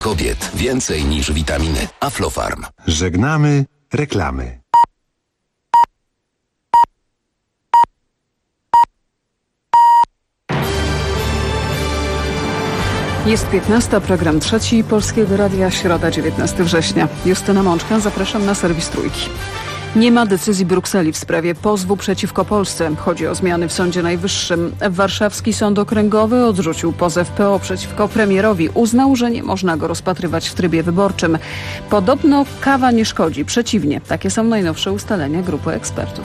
Kobiet więcej niż witaminy. Aflofarm. Żegnamy reklamy. Jest 15, program 3 Polskiego Radia, środa 19 września. Justyna Mączka, zapraszam na serwis Trójki. Nie ma decyzji Brukseli w sprawie pozwu przeciwko Polsce. Chodzi o zmiany w Sądzie Najwyższym. Warszawski Sąd Okręgowy odrzucił pozew PO przeciwko premierowi. Uznał, że nie można go rozpatrywać w trybie wyborczym. Podobno kawa nie szkodzi. Przeciwnie, takie są najnowsze ustalenia grupy ekspertów.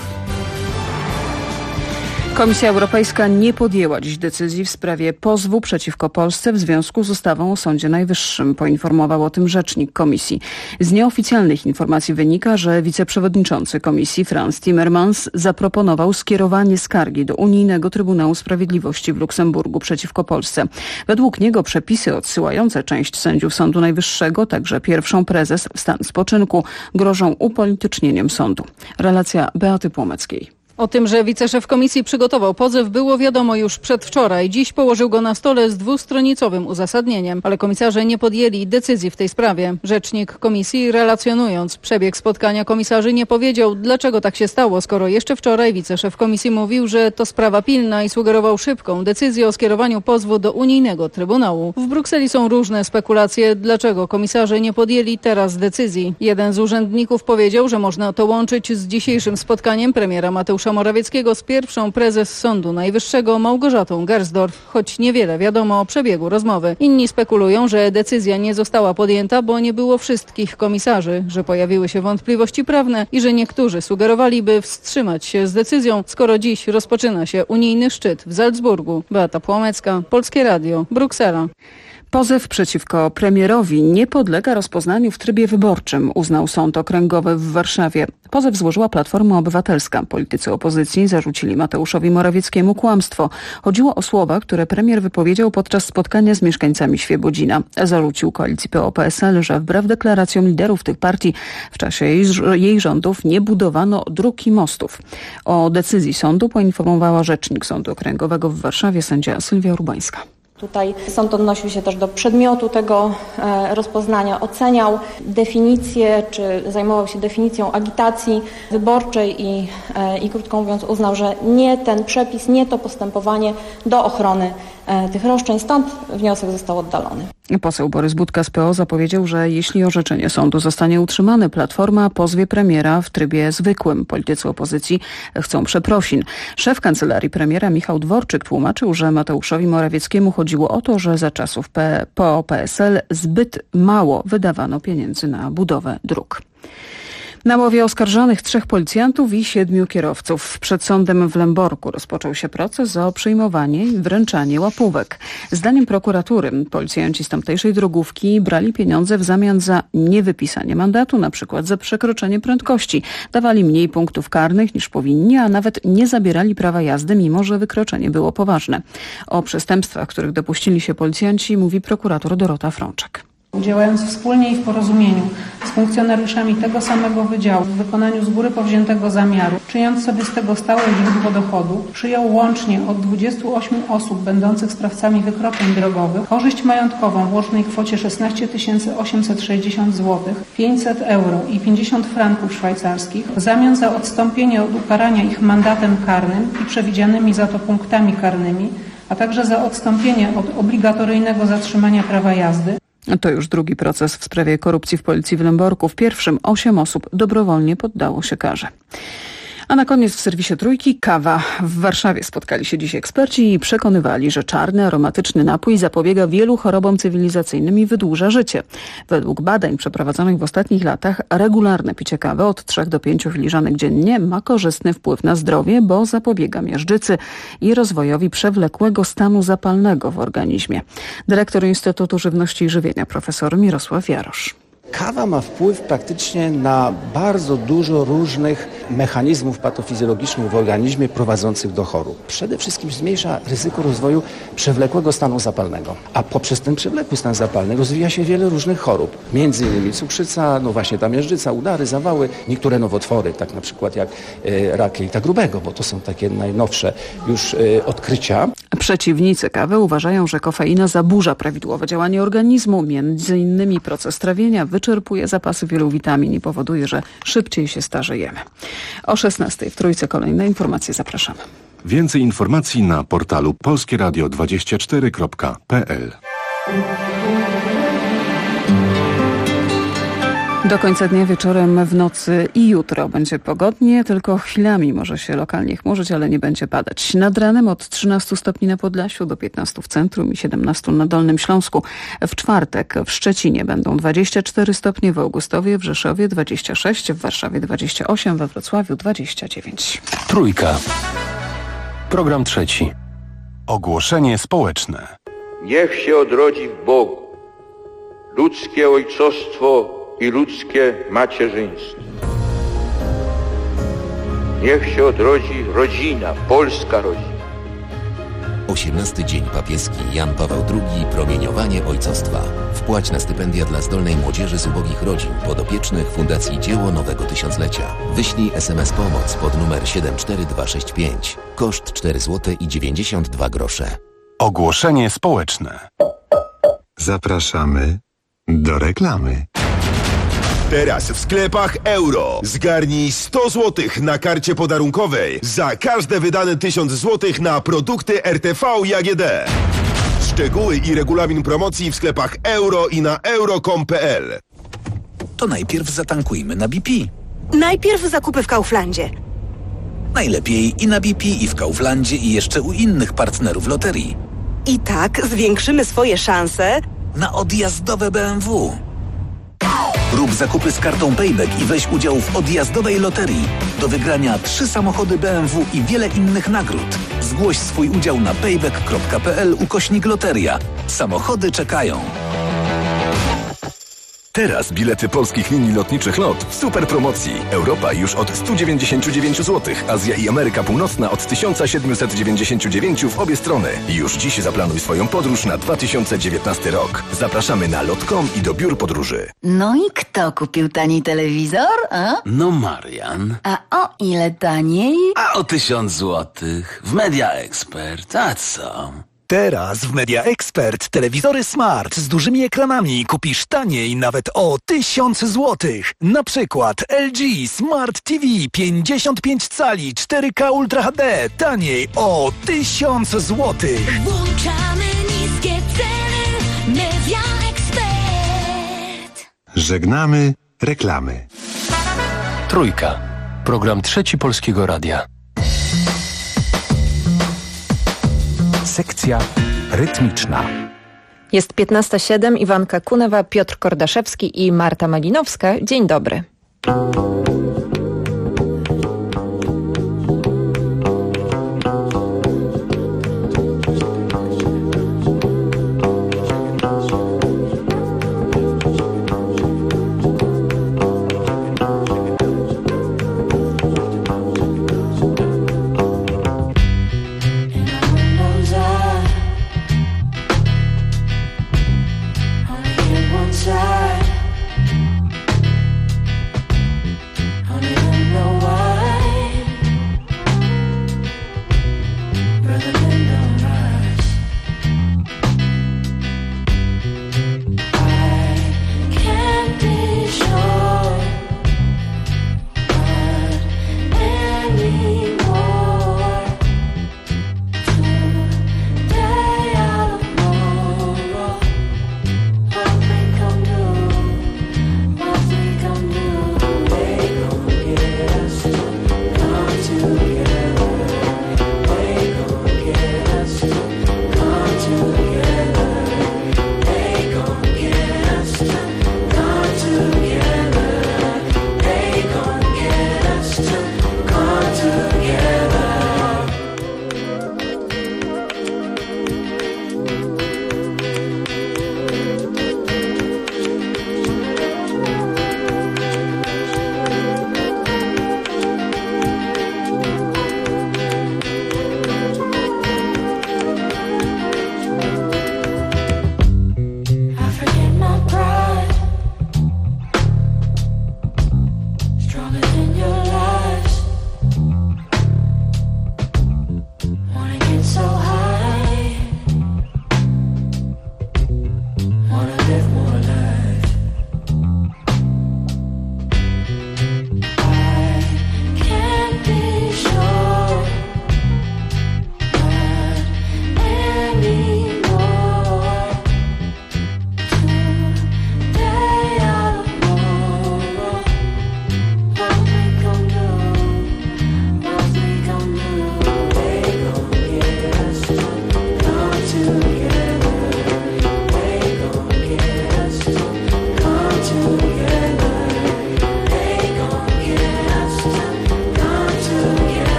Komisja Europejska nie podjęła dziś decyzji w sprawie pozwu przeciwko Polsce w związku z ustawą o Sądzie Najwyższym. Poinformował o tym rzecznik Komisji. Z nieoficjalnych informacji wynika, że wiceprzewodniczący Komisji Frans Timmermans zaproponował skierowanie skargi do Unijnego Trybunału Sprawiedliwości w Luksemburgu przeciwko Polsce. Według niego przepisy odsyłające część sędziów Sądu Najwyższego, także pierwszą prezes, w stan spoczynku, grożą upolitycznieniem sądu. Relacja Beaty Płomeckiej. O tym, że wiceszef komisji przygotował pozew, było wiadomo już przedwczoraj. Dziś położył go na stole z dwustronicowym uzasadnieniem, ale komisarze nie podjęli decyzji w tej sprawie. Rzecznik komisji, relacjonując przebieg spotkania komisarzy, nie powiedział, dlaczego tak się stało, skoro jeszcze wczoraj wiceszef komisji mówił, że to sprawa pilna i sugerował szybką decyzję o skierowaniu pozwu do Unijnego Trybunału. W Brukseli są różne spekulacje, dlaczego komisarze nie podjęli teraz decyzji. Jeden z urzędników powiedział, że można to łączyć z dzisiejszym spotkaniem premiera Mateusza Morawieckiego z pierwszą prezes Sądu Najwyższego Małgorzatą Gersdorf, choć niewiele wiadomo o przebiegu rozmowy. Inni spekulują, że decyzja nie została podjęta, bo nie było wszystkich komisarzy, że pojawiły się wątpliwości prawne i że niektórzy sugerowaliby wstrzymać się z decyzją, skoro dziś rozpoczyna się unijny szczyt w Salzburgu. Beata Płomecka, Polskie Radio, Bruksela. Pozew przeciwko premierowi nie podlega rozpoznaniu w trybie wyborczym, uznał Sąd Okręgowy w Warszawie. Pozew złożyła Platforma Obywatelska. Politycy opozycji zarzucili Mateuszowi Morawieckiemu kłamstwo. Chodziło o słowa, które premier wypowiedział podczas spotkania z mieszkańcami Świebodzina. Zarzucił koalicji PO-PSL, że wbrew deklaracjom liderów tych partii w czasie jej rządów nie budowano dróg i mostów. O decyzji sądu poinformowała rzecznik Sądu Okręgowego w Warszawie sędzia Sylwia Urbańska. Tutaj sąd odnosił się też do przedmiotu tego rozpoznania, oceniał definicję, czy zajmował się definicją agitacji wyborczej i krótko mówiąc uznał, że nie ten przepis, nie to postępowanie do ochrony tych roszczeń, stąd wniosek został oddalony. Poseł Borys Budka z PO zapowiedział, że jeśli orzeczenie sądu zostanie utrzymane, Platforma pozwie premiera w trybie zwykłym. Politycy opozycji chcą przeprosin. Szef kancelarii premiera Michał Dworczyk tłumaczył, że Mateuszowi Morawieckiemu chodziło o to, że za czasów PO-PSL zbyt mało wydawano pieniędzy na budowę dróg. Na łowie oskarżonych 3 policjantów i 7 kierowców. Przed sądem w Lęborku rozpoczął się proces o przyjmowanie i wręczanie łapówek. Zdaniem prokuratury policjanci z tamtejszej drogówki brali pieniądze w zamian za niewypisanie mandatu, na przykład za przekroczenie prędkości. Dawali mniej punktów karnych niż powinni, a nawet nie zabierali prawa jazdy, mimo że wykroczenie było poważne. O przestępstwach, których dopuścili się policjanci, mówi prokurator Dorota Frączek. Działając wspólnie i w porozumieniu z funkcjonariuszami tego samego wydziału w wykonaniu z góry powziętego zamiaru, czyniąc sobie z tego stałe źródło dochodu, przyjął łącznie od 28 osób będących sprawcami wykroczeń drogowych korzyść majątkową w łącznej kwocie 16 860 zł, 500 euro i 50 franków szwajcarskich w zamian za odstąpienie od ukarania ich mandatem karnym i przewidzianymi za to punktami karnymi, a także za odstąpienie od obligatoryjnego zatrzymania prawa jazdy. To już drugi proces w sprawie korupcji w Policji w Lęborku. W pierwszym 8 osób dobrowolnie poddało się karze. A na koniec w serwisie Trójki kawa. W Warszawie spotkali się dziś eksperci i przekonywali, że czarny, aromatyczny napój zapobiega wielu chorobom cywilizacyjnym i wydłuża życie. Według badań przeprowadzonych w ostatnich latach regularne picie kawy od 3 do 5 filiżanek dziennie ma korzystny wpływ na zdrowie, bo zapobiega miażdżycy i rozwojowi przewlekłego stanu zapalnego w organizmie. Dyrektor Instytutu Żywności i Żywienia profesor Mirosław Jarosz. Kawa ma wpływ praktycznie na bardzo dużo różnych mechanizmów patofizjologicznych w organizmie prowadzących do chorób. Przede wszystkim zmniejsza ryzyko rozwoju przewlekłego stanu zapalnego, a poprzez ten przewlekły stan zapalny rozwija się wiele różnych chorób. Między innymi cukrzyca, właśnie ta miażdżyca, udary, zawały, niektóre nowotwory, tak na przykład jak rak jelita grubego, bo to są takie najnowsze już odkrycia. Przeciwnicy kawy uważają, że kofeina zaburza prawidłowe działanie organizmu, między innymi proces trawienia, wyczerpuje zapasy wielu witamin i powoduje, że szybciej się starzejemy. O 16:00 w Trójce kolejne informacje, zapraszamy. Więcej informacji na portalu polskieradio24.pl. Do końca dnia, wieczorem, w nocy i jutro będzie pogodnie, tylko chwilami może się lokalnie chmurzyć, ale nie będzie padać. Nad ranem od 13 stopni na Podlasiu do 15 w centrum i 17 na Dolnym Śląsku. W czwartek w Szczecinie będą 24 stopnie, w Augustowie, w Rzeszowie 26, w Warszawie 28, we Wrocławiu 29. Trójka. Program trzeci. Ogłoszenie społeczne. Niech się odrodzi w Bogu ludzkie ojcostwo i ludzkie macierzyństwo. Niech się odrodzi rodzina, polska rodzina. 18. Dzień Papieski Jan Paweł II. Promieniowanie ojcostwa. Wpłać na stypendia dla zdolnej młodzieży z ubogich rodzin podopiecznych Fundacji Dzieło Nowego Tysiąclecia. Wyślij SMS pomoc pod numer 74265. Koszt 4,92 zł. Ogłoszenie społeczne. Zapraszamy do reklamy. Teraz w sklepach Euro. Zgarnij 100 zł na karcie podarunkowej za każde wydane 1000 zł na produkty RTV i AGD. Szczegóły i regulamin promocji w sklepach Euro i na euro.com.pl. To najpierw zatankujmy na BP. Najpierw zakupy w Kauflandzie. Najlepiej i na BP, i w Kauflandzie, i jeszcze u innych partnerów loterii. I tak zwiększymy swoje szanse na odjazdowe BMW. Rób zakupy z kartą Payback i weź udział w odjazdowej loterii. Do wygrania 3 samochody BMW i wiele innych nagród. Zgłoś swój udział na payback.pl/loteria. Samochody czekają. Teraz bilety polskich linii lotniczych LOT w super promocji. Europa już od 199 zł, Azja i Ameryka Północna od 1799 w obie strony. Już dziś zaplanuj swoją podróż na 2019 rok. Zapraszamy na lot.com i do biur podróży. No i kto kupił tani telewizor, a? No Marian. A o ile taniej? A o 1000 złotych. W Media Expert. A co? Teraz w Media Expert telewizory smart z dużymi ekranami kupisz taniej nawet o 1000 złotych. Na przykład LG Smart TV 55 cali 4K Ultra HD taniej o 1000 złotych. Włączamy niskie ceny. Media Expert. Żegnamy reklamy. Trójka. Program trzeci Polskiego Radia. Sekcja rytmiczna. Jest 15:07, Iwanka Kunewa, Piotr Kordaszewski i Marta Malinowska. Dzień dobry.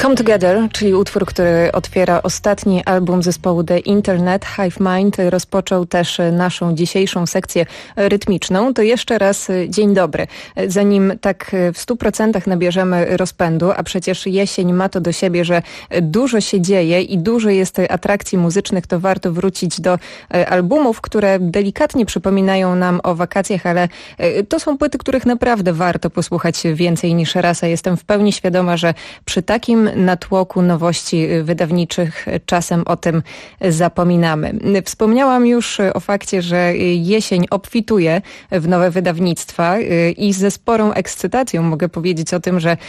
Come Together, czyli utwór, który otwiera ostatni album zespołu The Internet, Hive Mind, rozpoczął też naszą dzisiejszą sekcję rytmiczną. To jeszcze raz dzień dobry. Zanim tak w 100% nabierzemy rozpędu, a przecież jesień ma to do siebie, że dużo się dzieje i dużo jest atrakcji muzycznych, to warto wrócić do albumów, które delikatnie przypominają nam o wakacjach, ale to są płyty, których naprawdę warto posłuchać więcej niż raz, a jestem w pełni świadoma, że przy takim natłoku nowości wydawniczych czasem o tym zapominamy. Wspomniałam już o fakcie, że jesień obfituje w nowe wydawnictwa i ze sporą ekscytacją mogę powiedzieć o tym, że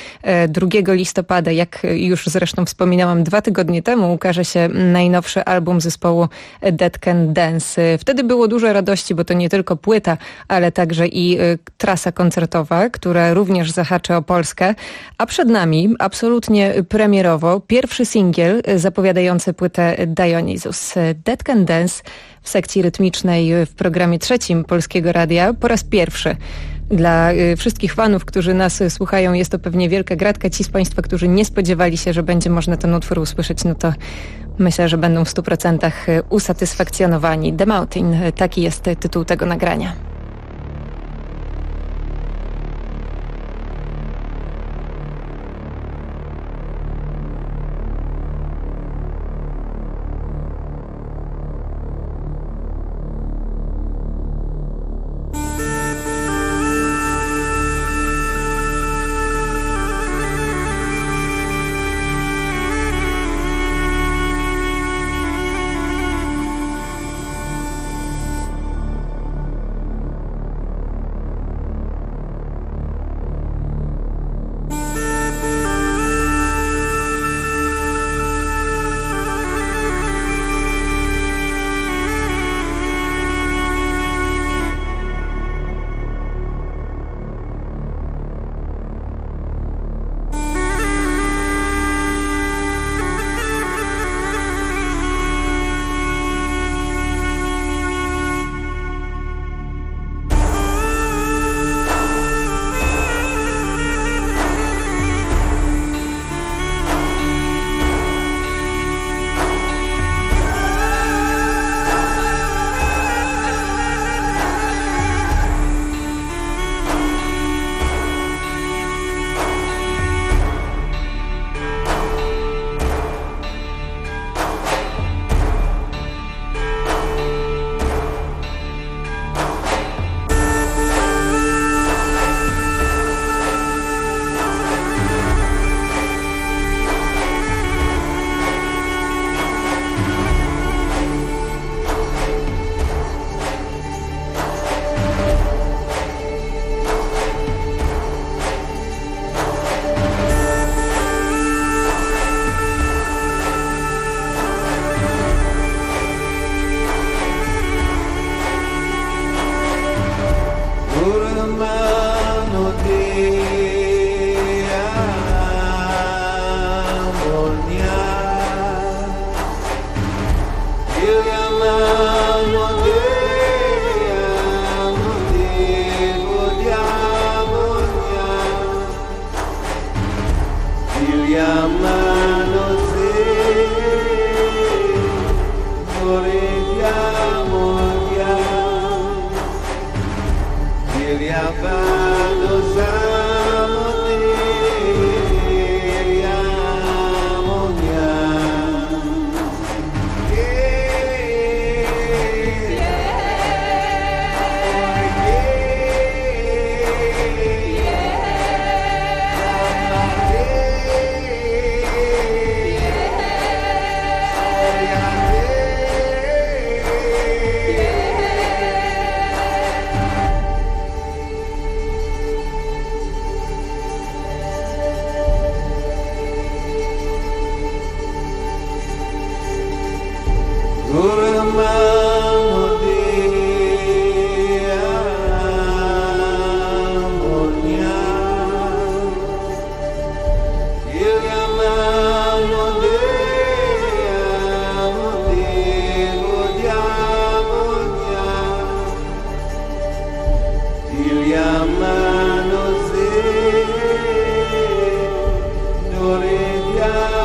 2 listopada, jak już zresztą wspominałam 2 tygodnie temu, ukaże się najnowszy album zespołu Dead Can Dance. Wtedy było dużo radości, bo to nie tylko płyta, ale także i trasa koncertowa, która również zahaczy o Polskę, a przed nami absolutnie premierowo pierwszy singiel zapowiadający płytę Dionysus. Dead Can Dance w sekcji rytmicznej w programie 3 Polskiego Radia po raz pierwszy. Dla wszystkich fanów, którzy nas słuchają, jest to pewnie wielka gratka. Ci z Państwa, którzy nie spodziewali się, że będzie można ten utwór usłyszeć, no to myślę, że będą w 100% usatysfakcjonowani. The Mountain, taki jest tytuł tego nagrania. Gloria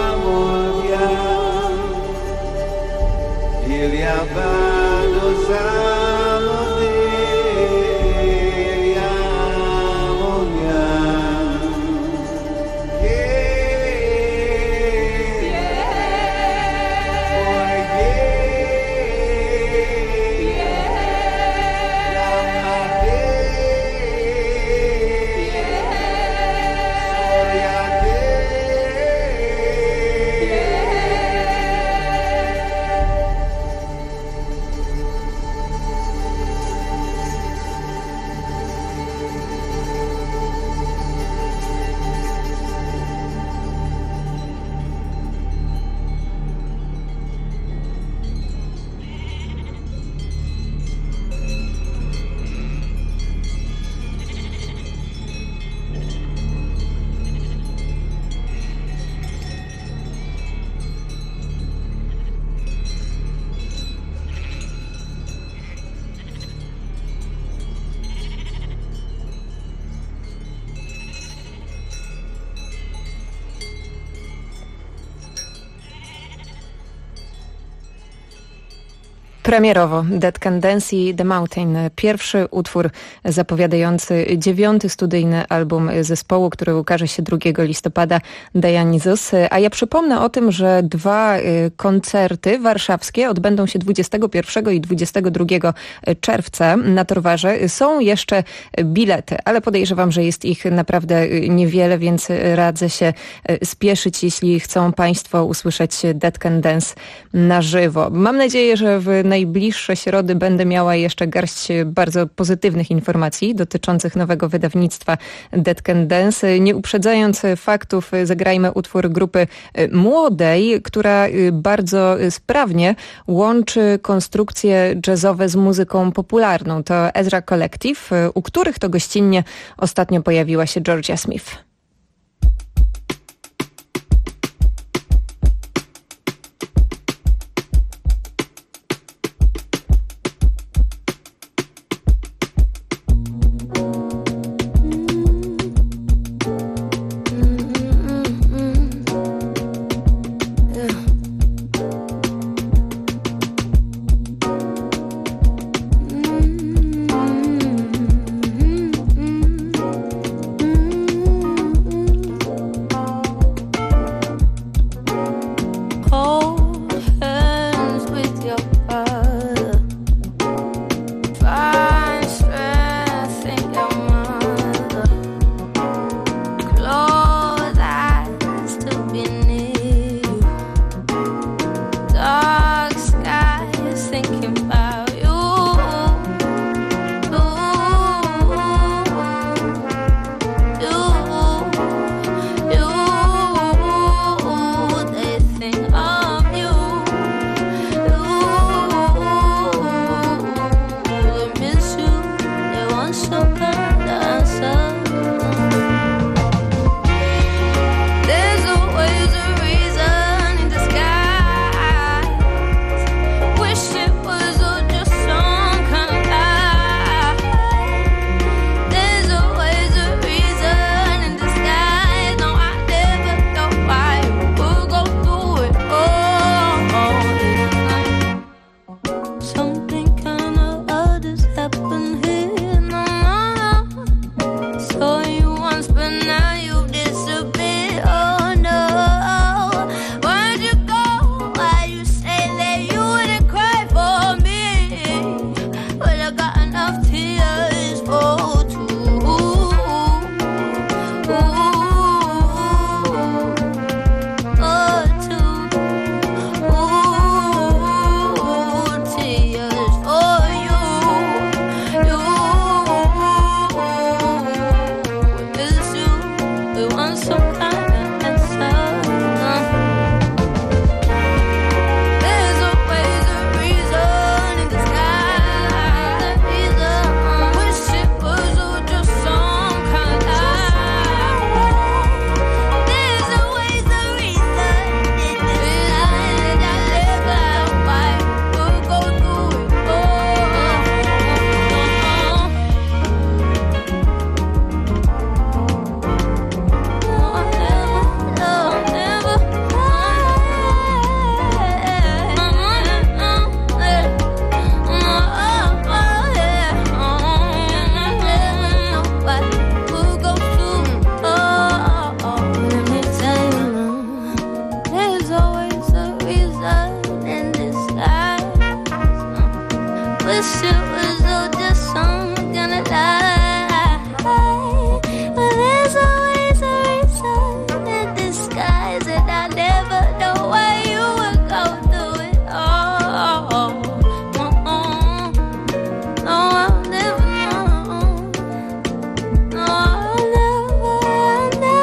Premierowo Dead Can Dance i The Mountain. Pierwszy utwór zapowiadający 9. studyjny album zespołu, który ukaże się 2 listopada, Dionysus. A ja przypomnę o tym, że 2 koncerty warszawskie odbędą się 21 i 22 czerwca na Torwarze. Są jeszcze bilety, ale podejrzewam, że jest ich naprawdę niewiele, więc radzę się spieszyć, jeśli chcą Państwo usłyszeć Dead Can Dance na żywo. Mam nadzieję, że w najbliższe środy będę miała jeszcze garść bardzo pozytywnych informacji dotyczących nowego wydawnictwa Dead Can Dance. Nie uprzedzając faktów, zagrajmy utwór grupy młodej, która bardzo sprawnie łączy konstrukcje jazzowe z muzyką popularną. To Ezra Collective, u których to gościnnie ostatnio pojawiła się Georgia Smith. wish it was all just some gonna lie. But there's always a reason in disguise, and I never know why you would go through it all. No, I'll never know. No, I'll never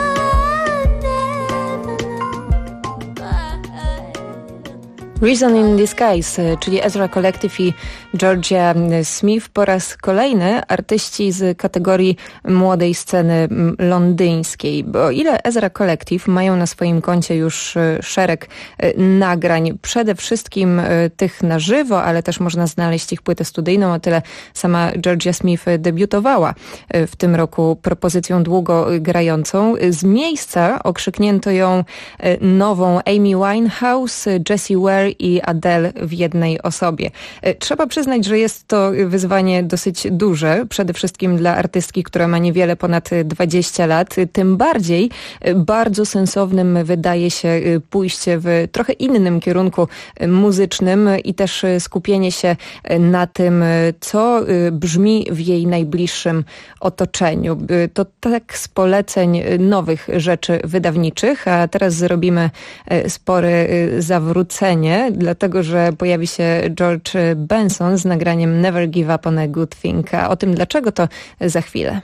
Reason in Disguise, czyli Ezra Collective i Georgia Smith po raz kolejny artyści z kategorii młodej sceny londyńskiej. Bo o ile Ezra Collective mają na swoim koncie już szereg nagrań, przede wszystkim tych na żywo, ale też można znaleźć ich płytę studyjną, o tyle sama Georgia Smith debiutowała w tym roku propozycją długo grającą. Z miejsca okrzyknięto ją nową Amy Winehouse, Jessie Ware i Adele w jednej osobie. Trzeba przyznać, że jest to wyzwanie dosyć duże, przede wszystkim dla artystki, która ma niewiele ponad 20 lat. Tym bardziej bardzo sensownym wydaje się pójście w trochę innym kierunku muzycznym i też skupienie się na tym, co brzmi w jej najbliższym otoczeniu. To tak z poleceń nowych rzeczy wydawniczych, a teraz zrobimy spore zawrócenie, dlatego że pojawi się George Benson z nagraniem Never Give Up on a Good Thing. A o tym dlaczego to za chwilę.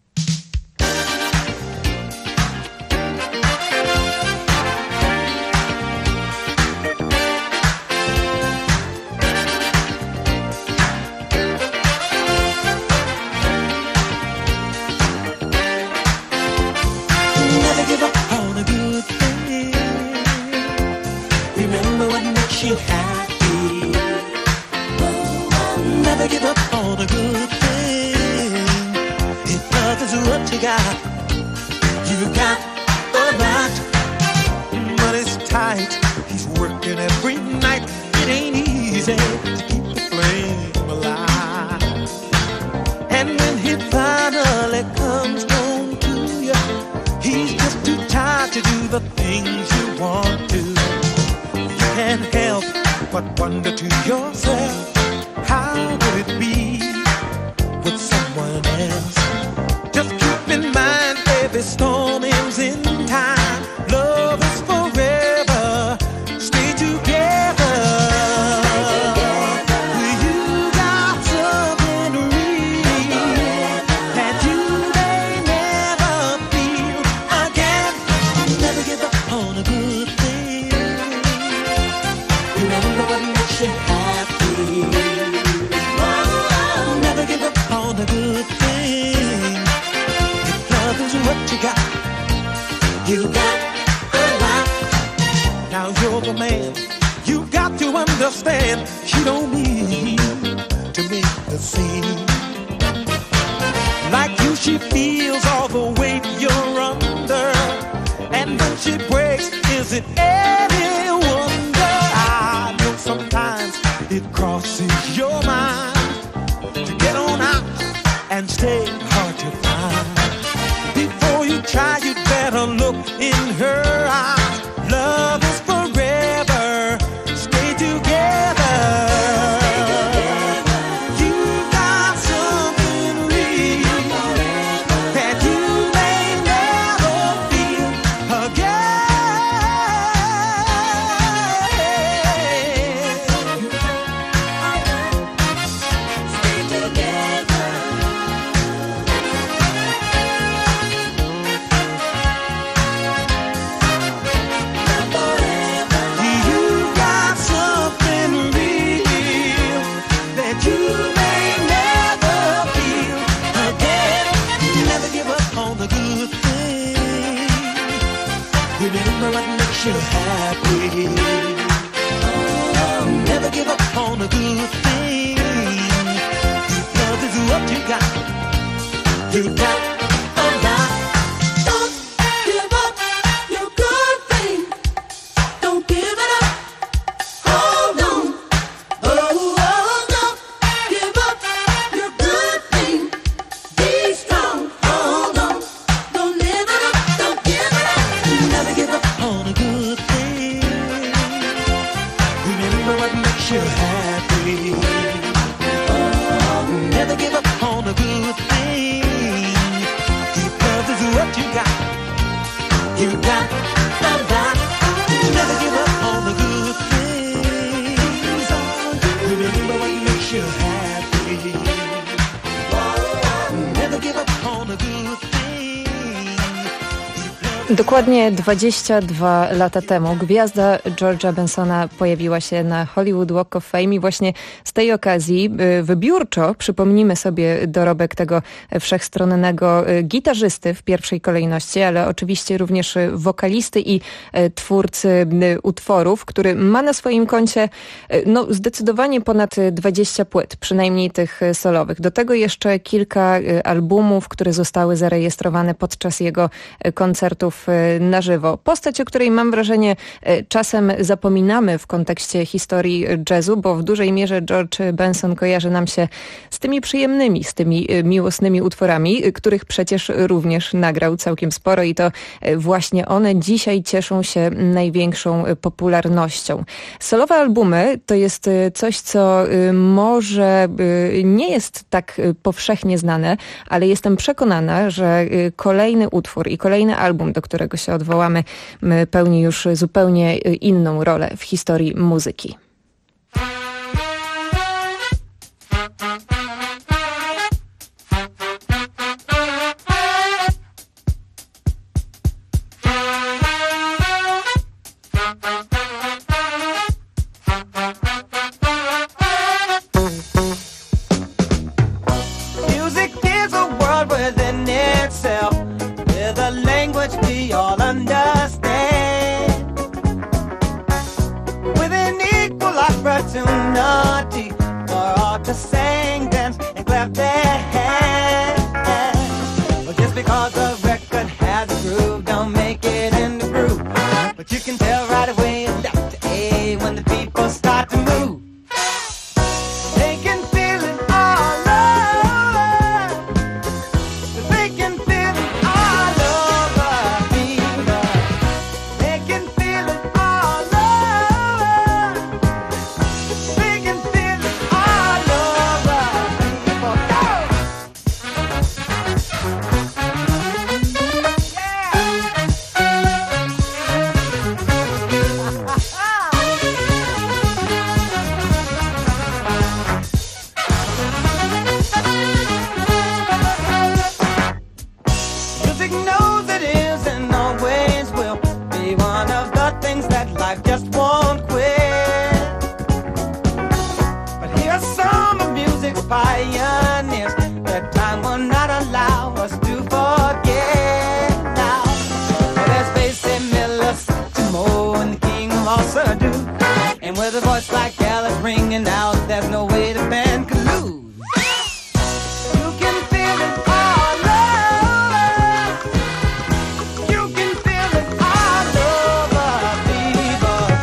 You happy. Never give up on a good thing. If love is what you got, you got a lot. Money's tight, he's working every night. It ain't easy to keep the flame alive. And when he finally comes home to you, he's just too tired to do the things you want to. Can't help but wonder to yourself, how would it be with someone else? Just keep in mind, every storm ends in time. Love is forever. Stay together. You got something real that you may never feel again. Never give up on a good thing. Remember what makes you happy. Oh, never give up on a good thing. If love is what you got, you got a lot. Now you're the man, you got to understand. She don't mean to make a scene. Like you, she feels all the weight you're under. And when she breaks, is it any wonder? I know sometimes it crosses your mind to get on out and stay hard to find. Before you try, you better look in her eyes. Love is forever. Stay together. You got something real that you may never feel again. Stay together. You got something real that you may never feel again. Never give up on the good thing. Remember what makes you happy. Oh, never give up on the good thing. If love is what you got, you got a lot. Don't give up your good thing. Don't give it up. Hold on. Oh, don't give up your good thing. Be strong. Hold on. Don't live it up. Don't give it up. Never give up on a good thing. Remember what makes you happy. Dokładnie 22 lata temu gwiazda George'a Bensona pojawiła się na Hollywood Walk of Fame i właśnie z tej okazji wybiórczo przypomnimy sobie dorobek tego wszechstronnego gitarzysty w pierwszej kolejności, ale oczywiście również wokalisty i twórcy utworów, który ma na swoim koncie zdecydowanie ponad 20 płyt, przynajmniej tych solowych. Do tego jeszcze kilka albumów, które zostały zarejestrowane podczas jego koncertów na żywo. Postać, o której mam wrażenie czasem zapominamy w kontekście historii jazzu, bo w dużej mierze George Benson kojarzy nam się z tymi przyjemnymi, z tymi miłosnymi utworami, których przecież również nagrał całkiem sporo i to właśnie one dzisiaj cieszą się największą popularnością. Solowe albumy to jest coś, co może nie jest tak powszechnie znane, ale jestem przekonana, że kolejny utwór i kolejny album, do którego się odwołamy, pełni już zupełnie inną rolę w historii muzyki.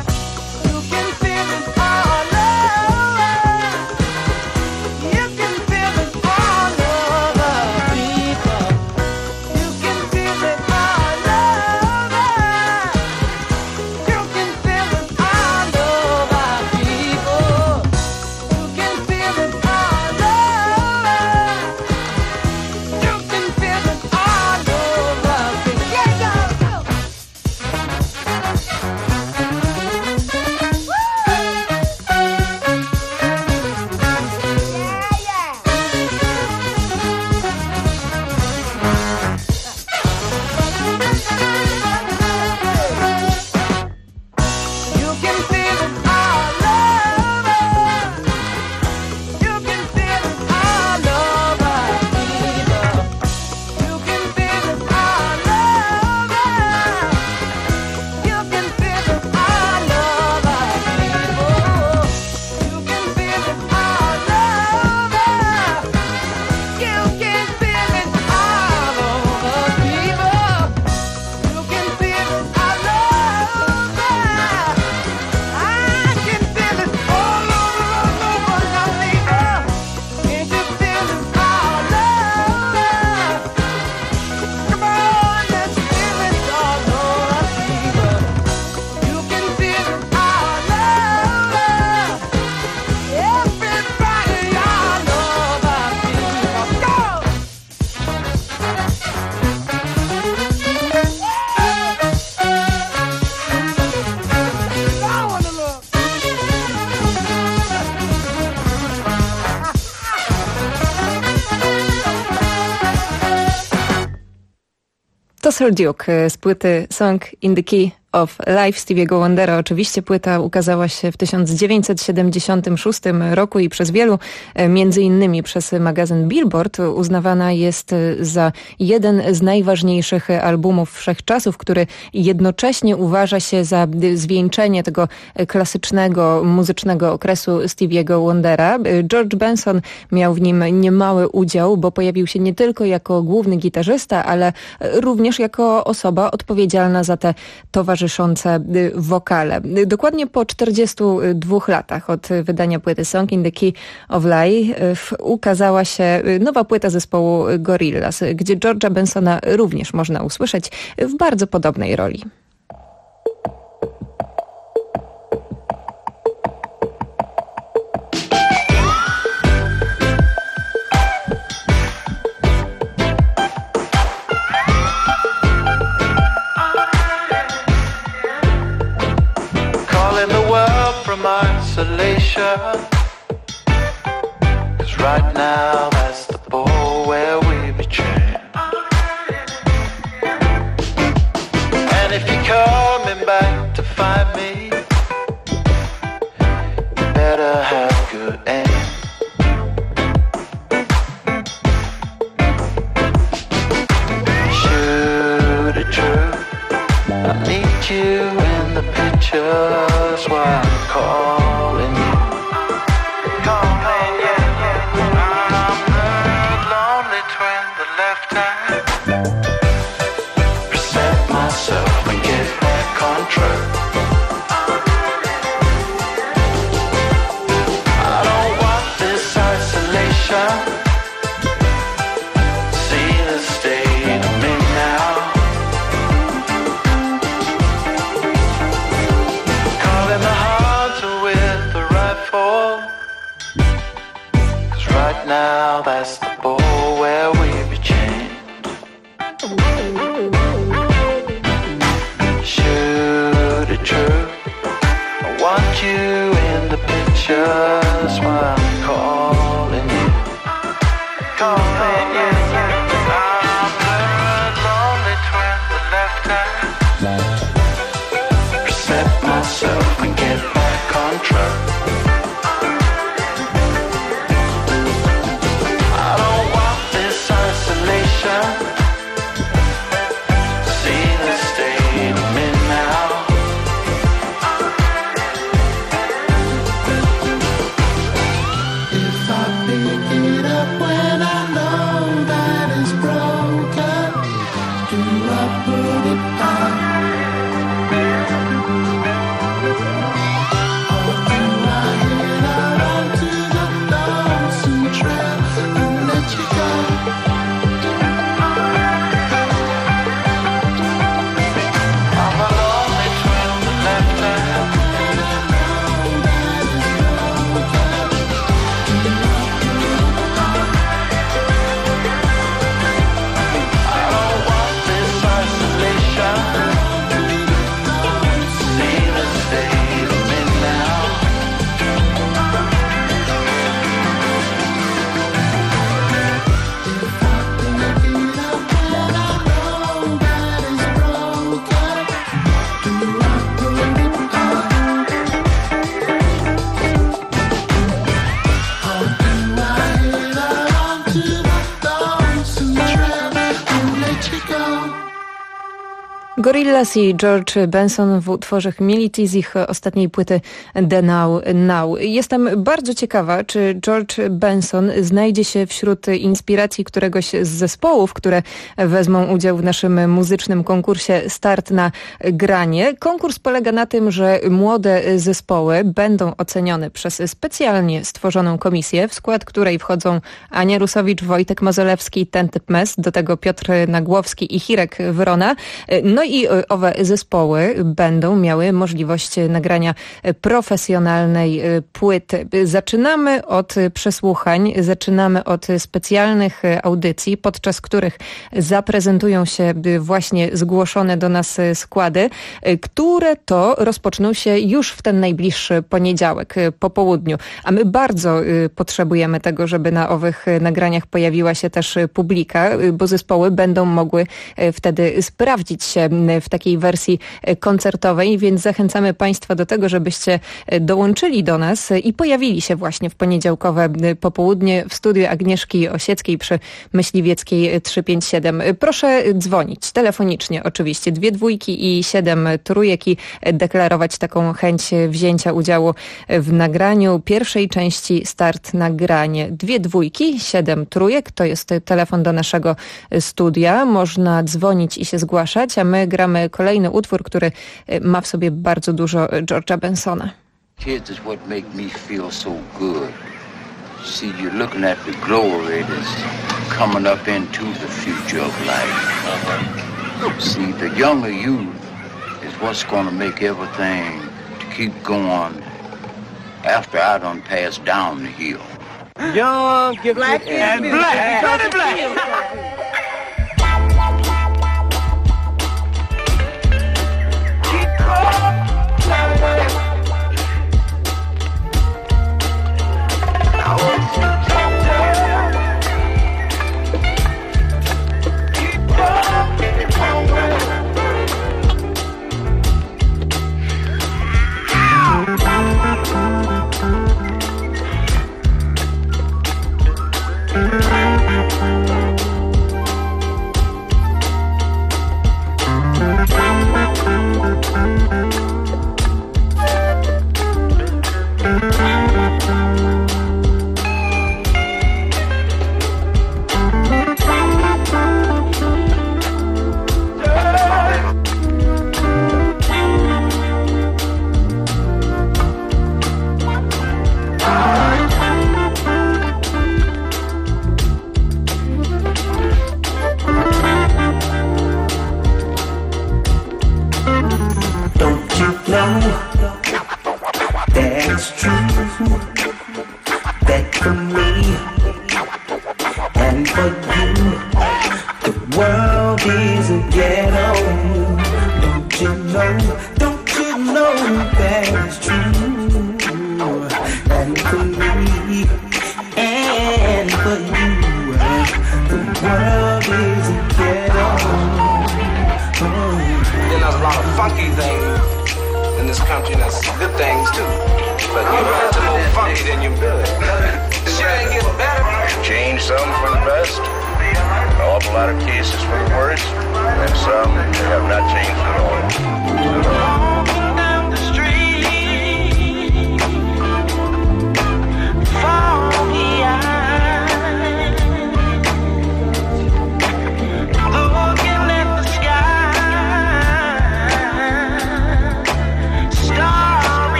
You can Professor Duke z płyty Song in the Key of Life Stevie'ego Wondera. Oczywiście płyta ukazała się w 1976 roku i przez wielu, między innymi przez magazyn Billboard, uznawana jest za jeden z najważniejszych albumów wszechczasów, który jednocześnie uważa się za zwieńczenie tego klasycznego muzycznego okresu Stevie'ego Wondera. George Benson miał w nim niemały udział, bo pojawił się nie tylko jako główny gitarzysta, ale również jako osoba odpowiedzialna za te towarzyszące wokale. Dokładnie po 42 latach od wydania płyty Song in the Key of Life ukazała się nowa płyta zespołu Gorillaz, gdzie George'a Bensona również można usłyszeć w bardzo podobnej roli. Isolation, 'cause right now that's the ball where we betray. And if you're coming back to find me, you better have good aim. Shoot it true, I need you in the pictures while I'm calling you. Calling you. I'm the lonely twin that left hand. Reset myself and get back on track. I don't want this isolation. See the state I'm in now. Calling the hunter with the rifle, 'cause right now that's the ball where we be chained. Shoot it true, I want you in the pictures while I'm calling you. Calling you. I'm the lonely twin that left hand. Reset myself and get back on track. I don't want this isolation. See the state I'm in now. If I pick it up when I know that it's broken, do I put it down? Or do I head out onto the lonesome trail and let you go? I'm a lonely twin that left hand. I don't want this isolation. See the state I'm in now. If I pick it up when I know that it's broken, do I put it down? Or do I head out onto the lonesome trail and let you go? Gorillaz i George Benson w utworze Humility z ich ostatniej płyty The Now. Jestem bardzo ciekawa, czy George Benson znajdzie się wśród inspiracji któregoś z zespołów, które wezmą udział w naszym muzycznym konkursie Start na granie. Konkurs polega na tym, że młode zespoły będą ocenione przez specjalnie stworzoną komisję, w skład której wchodzą Ania Rusowicz, Wojtek Mazolewski, Tentyp Mes, do tego Piotr Nagłowski i Hirek Wrona. No i owe zespoły będą miały możliwość nagrania profesjonalnej płyty. Zaczynamy od przesłuchań, zaczynamy od specjalnych audycji, podczas których zaprezentują się właśnie zgłoszone do nas składy, które to rozpoczną się już w ten najbliższy poniedziałek po południu. A my bardzo potrzebujemy tego, żeby na owych nagraniach pojawiła się też publika, bo zespoły będą mogły wtedy sprawdzić się w takiej wersji koncertowej, więc zachęcamy Państwa do tego, żebyście dołączyli do nas i pojawili się właśnie w poniedziałkowe popołudnie w studiu Agnieszki Osieckiej przy Myśliwieckiej 357. Proszę dzwonić telefonicznie oczywiście, 2 dwójki i 7 trójek i deklarować taką chęć wzięcia udziału w nagraniu pierwszej części Start Nagranie. 2 dwójki, 7 trójek, to jest telefon do naszego studia. Można dzwonić i się zgłaszać, a my gramy kolejny utwór, który ma w sobie bardzo dużo George'a Bensona. Kids is what make me feel so good. See, you're looking at the glory that's coming up into the future of life. See, the younger youth is what's going to make everything to keep going after I done pass down the hill. Young, gifted, and black. Turn it black.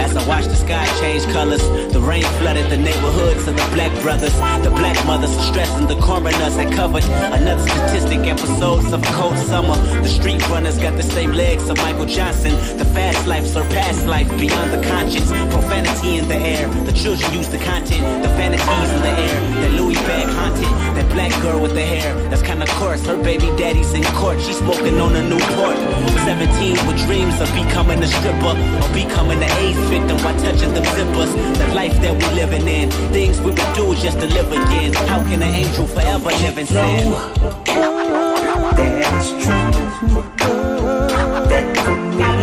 As I watch the sky change colors, the rain flooded the neighborhoods of the black brothers. The black mothers stressing the coroners had covered another statistic, episodes of a cold summer. The street runners got the same legs of Michael Johnson. The fast life surpassed life beyond the conscience. Profanity in the air, the children use the content. The fantasies in the air, that Louis bag haunted. That black girl with the hair, that's kinda coarse. Her baby daddy's in court, she's smoking on a Newport. 17 with dreams of becoming a stripper or becoming an AIDS victim while touching them zippers. The life that we living in, things we would do just to live again. How can an angel forever live in sin? That is true. That for me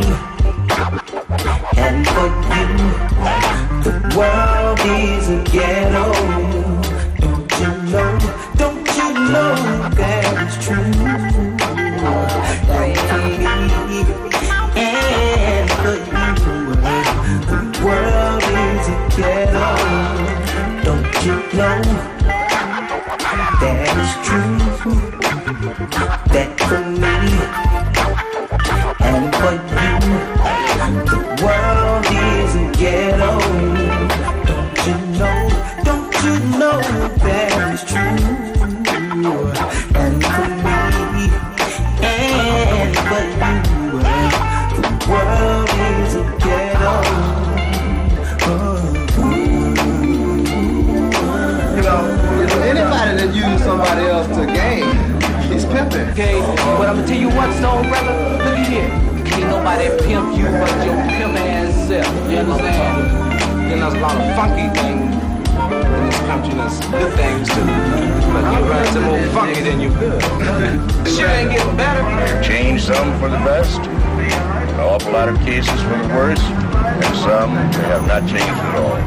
and for you, the world is a ghetto. Don't you know? Don't you know that is true? That for me and for you, the world is a ghetto. Don't you know that is true? That for me and for you, the world is a ghetto. Don't you know? Don't you know that is true? And for me and for you, the world is a ghetto. You know, anybody that uses somebody else to gain, he's pimping. Okay, but I'm gonna tell you what, Stone brother, look at here. Ain't nobody pimp you but your pimp ass self. You understand? Then there's a lot of funky things in this country, there's good things too. But you run some more funky than you good. Sure ain't getting better. Change some for the best, an awful lot of cases for the worse, and some they have not changed at all.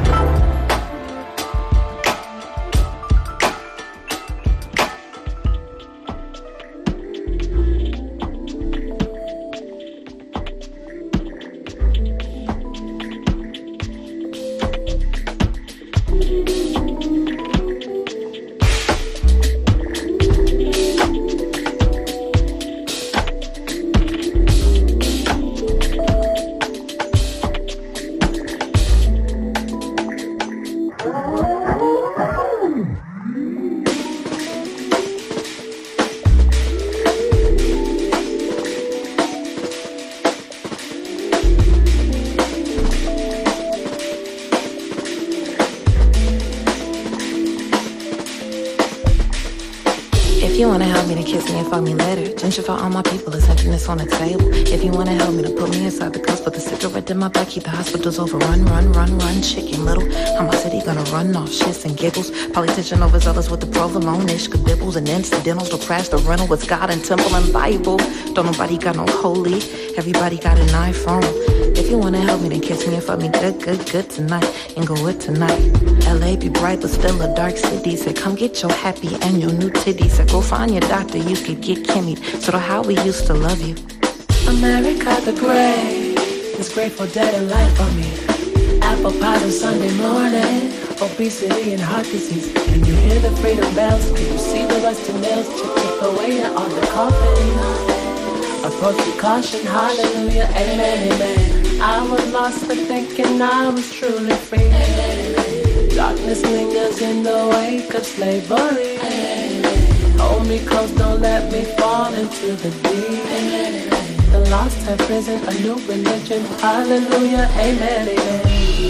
If you wanna help me to kiss me and fuck me later, gentrify all my people, it's emptiness on the table. If you wanna help me to put me inside the coast, put the cigarette in my back, keep the hospitals overrun, run, chicken little. How my city gonna run off shits and giggles? Politician overzealous with the provolone-ish kabibbles and incidentals to crash the rental with God and temple and Bible. Don't nobody got no holy, everybody got an iPhone. If you wanna help me, then kiss me and fuck me good tonight, and go with tonight. LA be bright, but still a dark city. Say, come get your happy and your new titties. Say, go find your doctor, you could get Kimmy. Sort of how we used to love you. America the Great is grateful dead and life for me. Apple pies on Sunday morning, obesity and heart disease. Can you hear the freedom bells? Can you see the rusty nails? Chip away on the coffin. Approach with caution, hallelujah, amen, amen. I was lost but thinking I was truly free. Darkness lingers in the wake of slavery. Hold me close, don't let me fall into the deep. The lost have risen, a new religion, hallelujah, amen, amen.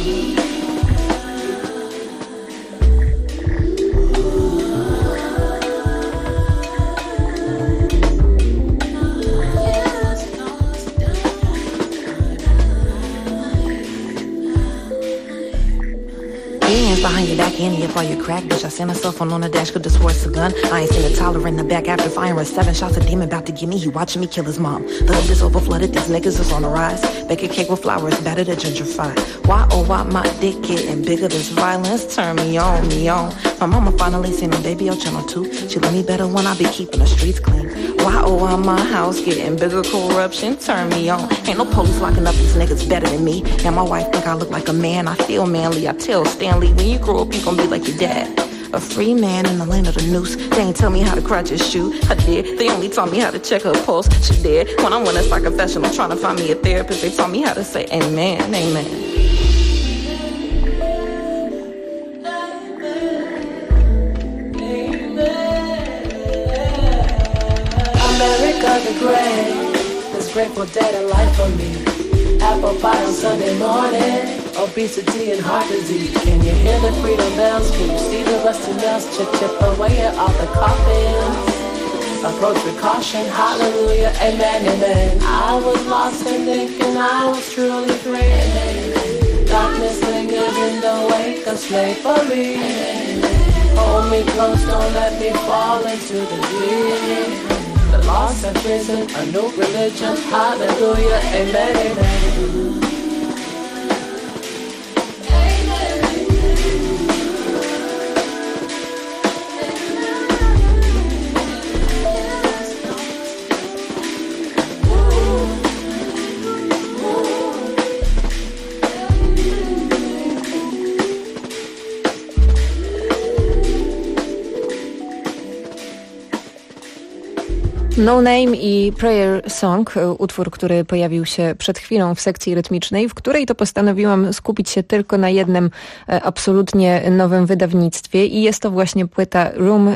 Behind your back, Annie, up all your crack, bitch. I sent a cell phone on the dash, could divorce a gun. I ain't seen a toddler in the back after firing 7 shots. A demon about to get me, he watching me kill his mom. The hood is overflooded, these niggas is on the rise. Bake a cake with flowers, better to gentrify. Why, oh, why my dick getting bigger? This violence turn me on, me on. My mama finally seen a baby on channel 2. She love me better when I be keeping the streets clean. Why, oh, why my house getting bigger? Corruption turn me on. Ain't no police locking up these niggas better than me. And my wife think I look like a man, I feel manly. I tell Stanley, when you grow up, you gon' be like your dad. A free man in the land of the noose. They ain't tell me how to crotch his shoe. I did. They only taught me how to check her pulse. She did. When I went as a professional trying to find me a therapist, they taught me how to say amen, amen. of the grave. This Grateful Dead a life for me. Apple pie on Sunday morning. Obesity and heart disease. Can you hear the freedom bells? Can you see the rusty nails chip away at all the coffins? Approach with caution, hallelujah, amen, amen. I was lost in thinking I was truly free. Darkness lingers in the wake of slavery. Hold me close, don't let me fall into the deep. The lost have risen, a new religion, hallelujah, amen, amen. No Name i Prayer Song, utwór, który pojawił się przed chwilą w sekcji rytmicznej, w której to postanowiłam skupić się tylko na jednym absolutnie nowym wydawnictwie i jest to właśnie płyta Room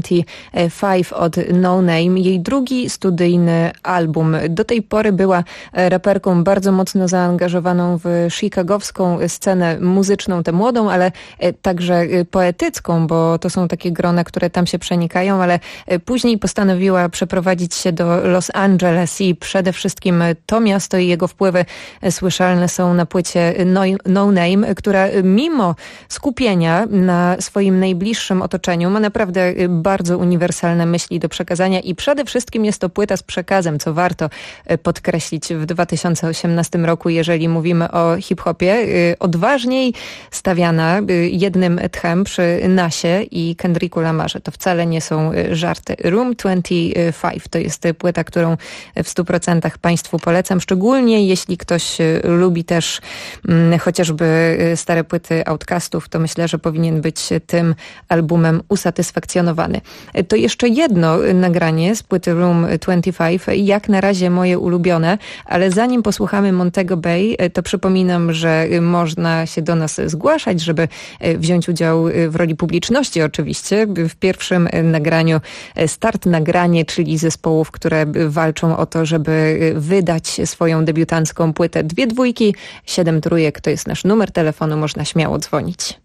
25 od No Name, jej drugi studyjny album. Do tej pory była raperką bardzo mocno zaangażowaną w chicagowską scenę muzyczną, tę młodą, ale także poetycką, bo to są takie grona, które tam się przenikają, ale później postanowiła przeprowadzić się do Los Angeles i przede wszystkim to miasto i jego wpływy słyszalne są na płycie No Name, która mimo skupienia na swoim najbliższym otoczeniu ma naprawdę bardzo uniwersalne myśli do przekazania i przede wszystkim jest to płyta z przekazem, co warto podkreślić w 2018 roku, jeżeli mówimy o hip-hopie. Odważniej stawiana jednym tchem przy Nasie i Kendricku Lamarze. To wcale nie są żarty. Room 25 to jest płyta, którą w 100% Państwu polecam, szczególnie jeśli ktoś lubi też chociażby stare płyty Outkastów, to myślę, że powinien być tym albumem usatysfakcjonowany. To jeszcze jedno nagranie z płyty Room 25, jak na razie moje ulubione, ale zanim posłuchamy Montego Bay, to przypominam, że można się do nas zgłaszać, żeby wziąć udział w roli publiczności oczywiście. W pierwszym nagraniu Start Nagranie, czyli zespołów, które walczą o to, żeby wydać swoją debiutancką płytę. 2 dwójki, 7 trójek, to jest nasz numer telefonu, można śmiało dzwonić.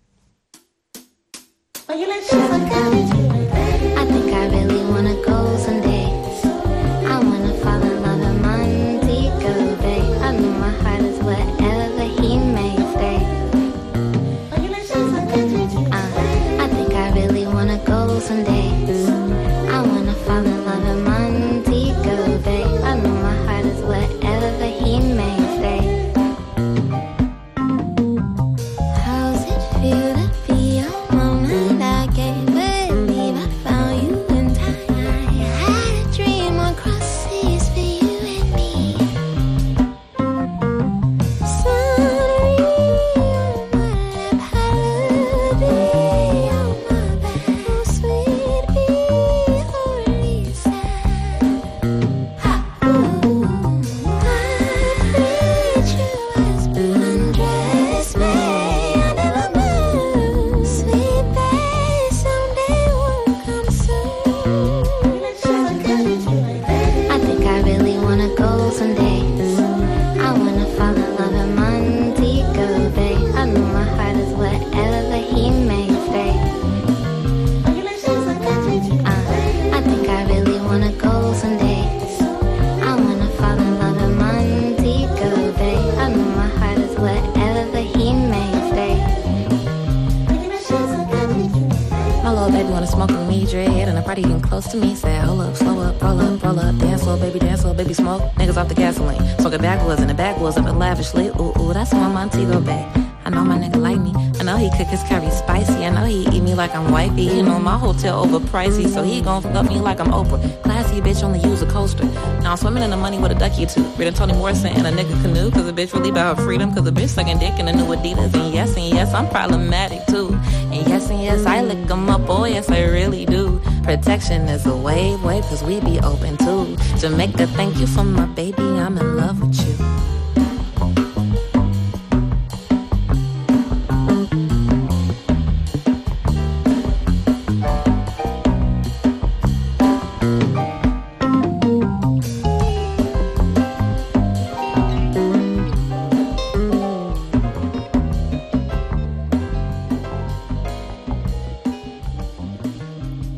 To me, said, hold up, slow up, roll up, dance slow, baby, smoke, niggas off the gasoline. Smoking backwoods and the backwoods of it lavishly. Ooh, that's my Montego Bay. I know my nigga like me. I know he cook his curry spicy. I know he eat me like I'm wifey. You know my hotel overpricey, so he gon' fuck up me like I'm Oprah. Classy bitch only use a coaster. Now I'm swimming in the money with a ducky or two. Reading Toni Morrison in a nigga canoe, cause a bitch really about her freedom, cause a bitch sucking dick in the new Adidas. And yes, I'm problematic too. And yes, I lick them up, oh yes, I really do. Protection is a wave, cause we be open too. Jamaica, thank you for my baby, I'm in love with you.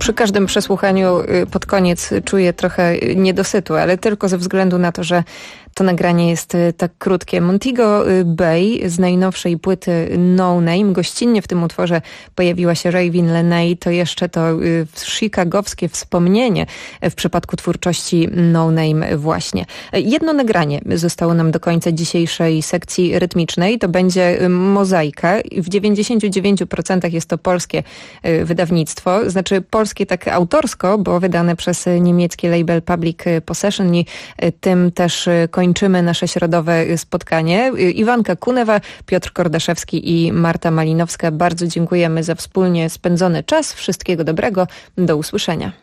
Przy każdym przesłuchaniu pod koniec czuję trochę niedosytu, ale tylko ze względu na to, że to nagranie jest tak krótkie. Montego Bay z najnowszej płyty No Name. Gościnnie w tym utworze pojawiła się Raven Leigh. To jeszcze to chicagowskie wspomnienie w przypadku twórczości No Name właśnie. Jedno nagranie zostało nam do końca dzisiejszej sekcji rytmicznej. To będzie Mozaika. W 99% jest to polskie wydawnictwo. Znaczy polskie tak autorsko, bo wydane przez niemiecki label Public Possession i tym też kończymy nasze środowe spotkanie. Iwanka Kunewa, Piotr Kordaszewski i Marta Malinowska. Bardzo dziękujemy za wspólnie spędzony czas. Wszystkiego dobrego. Do usłyszenia.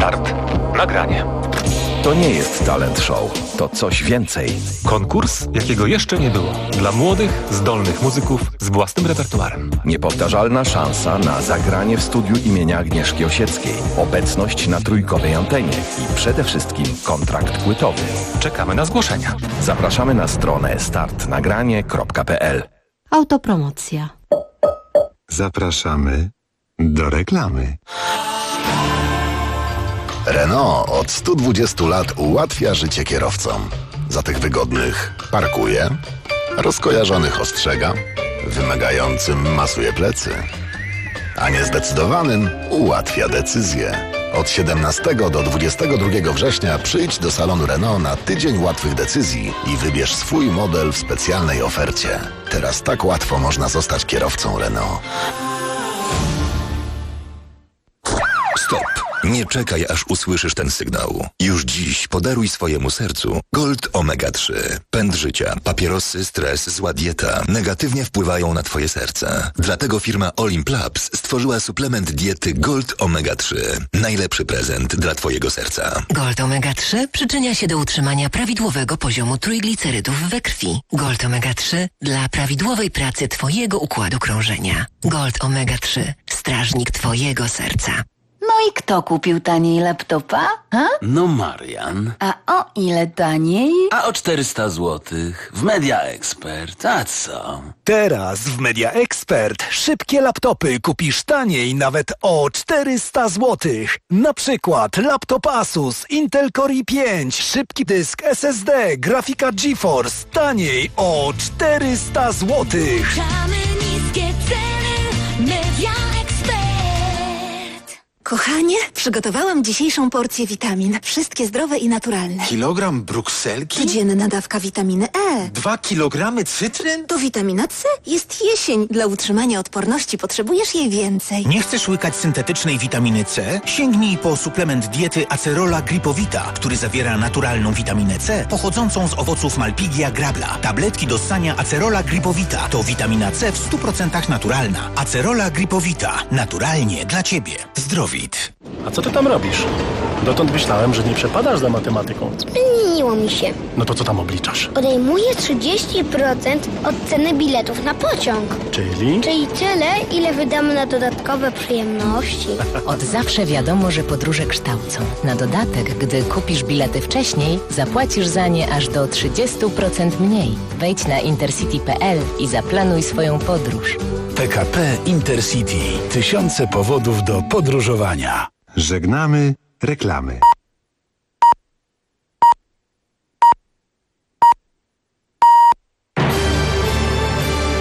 Start. Nagranie. To nie jest talent show, to coś więcej. Konkurs, jakiego jeszcze nie było. Dla młodych, zdolnych muzyków z własnym repertuarem. Niepowtarzalna szansa na zagranie w studiu imienia Agnieszki Osieckiej, obecność na trójkowej antenie i przede wszystkim kontrakt płytowy. Czekamy na zgłoszenia. Zapraszamy na stronę startnagranie.pl. Autopromocja. Zapraszamy do reklamy. Renault od 120 lat ułatwia życie kierowcom. Za tych wygodnych parkuje, rozkojarzonych ostrzega, wymagającym masuje plecy, a niezdecydowanym ułatwia decyzję. Od 17 do 22 września przyjdź do salonu Renault na tydzień łatwych decyzji i wybierz swój model w specjalnej ofercie. Teraz tak łatwo można zostać kierowcą Renault. Stop! Nie czekaj, aż usłyszysz ten sygnał. Już dziś podaruj swojemu sercu Gold Omega 3. Pęd życia, papierosy, stres, zła dieta negatywnie wpływają na twoje serce. Dlatego firma Olimp Labs stworzyła suplement diety Gold Omega 3. Najlepszy prezent dla twojego serca. Gold Omega 3 przyczynia się do utrzymania prawidłowego poziomu trójglicerydów we krwi. Gold Omega 3 dla prawidłowej pracy twojego układu krążenia. Gold Omega 3. Strażnik twojego serca. No i kto kupił taniej laptopa? Ha? No Marian. A o ile taniej? A o 400 złotych w Media Expert. A co? Teraz w Media Expert szybkie laptopy kupisz taniej nawet o 400 zł. Na przykład laptop Asus Intel Core i5, szybki dysk SSD, grafika GeForce taniej o 400 zł. Niskie ceny, Media Expert. Kochanie, przygotowałam dzisiejszą porcję witamin. Wszystkie zdrowe i naturalne. Kilogram brukselki? Codzienna dawka witaminy E. 2 kilogramy cytryn? To witamina C. Jest jesień. Dla utrzymania odporności potrzebujesz jej więcej. Nie chcesz łykać syntetycznej witaminy C? Sięgnij po suplement diety Acerola Gripowita, który zawiera naturalną witaminę C pochodzącą z owoców Malpighia grabla. Tabletki do ssania Acerola Gripowita to witamina C w 100% naturalna. Acerola Gripowita. Naturalnie dla Ciebie. Zdrowit. A co ty tam robisz? Dotąd myślałem, że nie przepadasz za matematyką. Zmieniło mi się. No to co tam obliczasz? Odejmuję 30% od ceny biletów na pociąg. Czyli? Czyli tyle, ile wydamy na dodatkowe przyjemności. Od zawsze wiadomo, że podróże kształcą. Na dodatek, gdy kupisz bilety wcześniej, zapłacisz za nie aż do 30% mniej. Wejdź na intercity.pl i zaplanuj swoją podróż. PKP Intercity. Tysiące powodów do podróżowania. Żegnamy reklamy.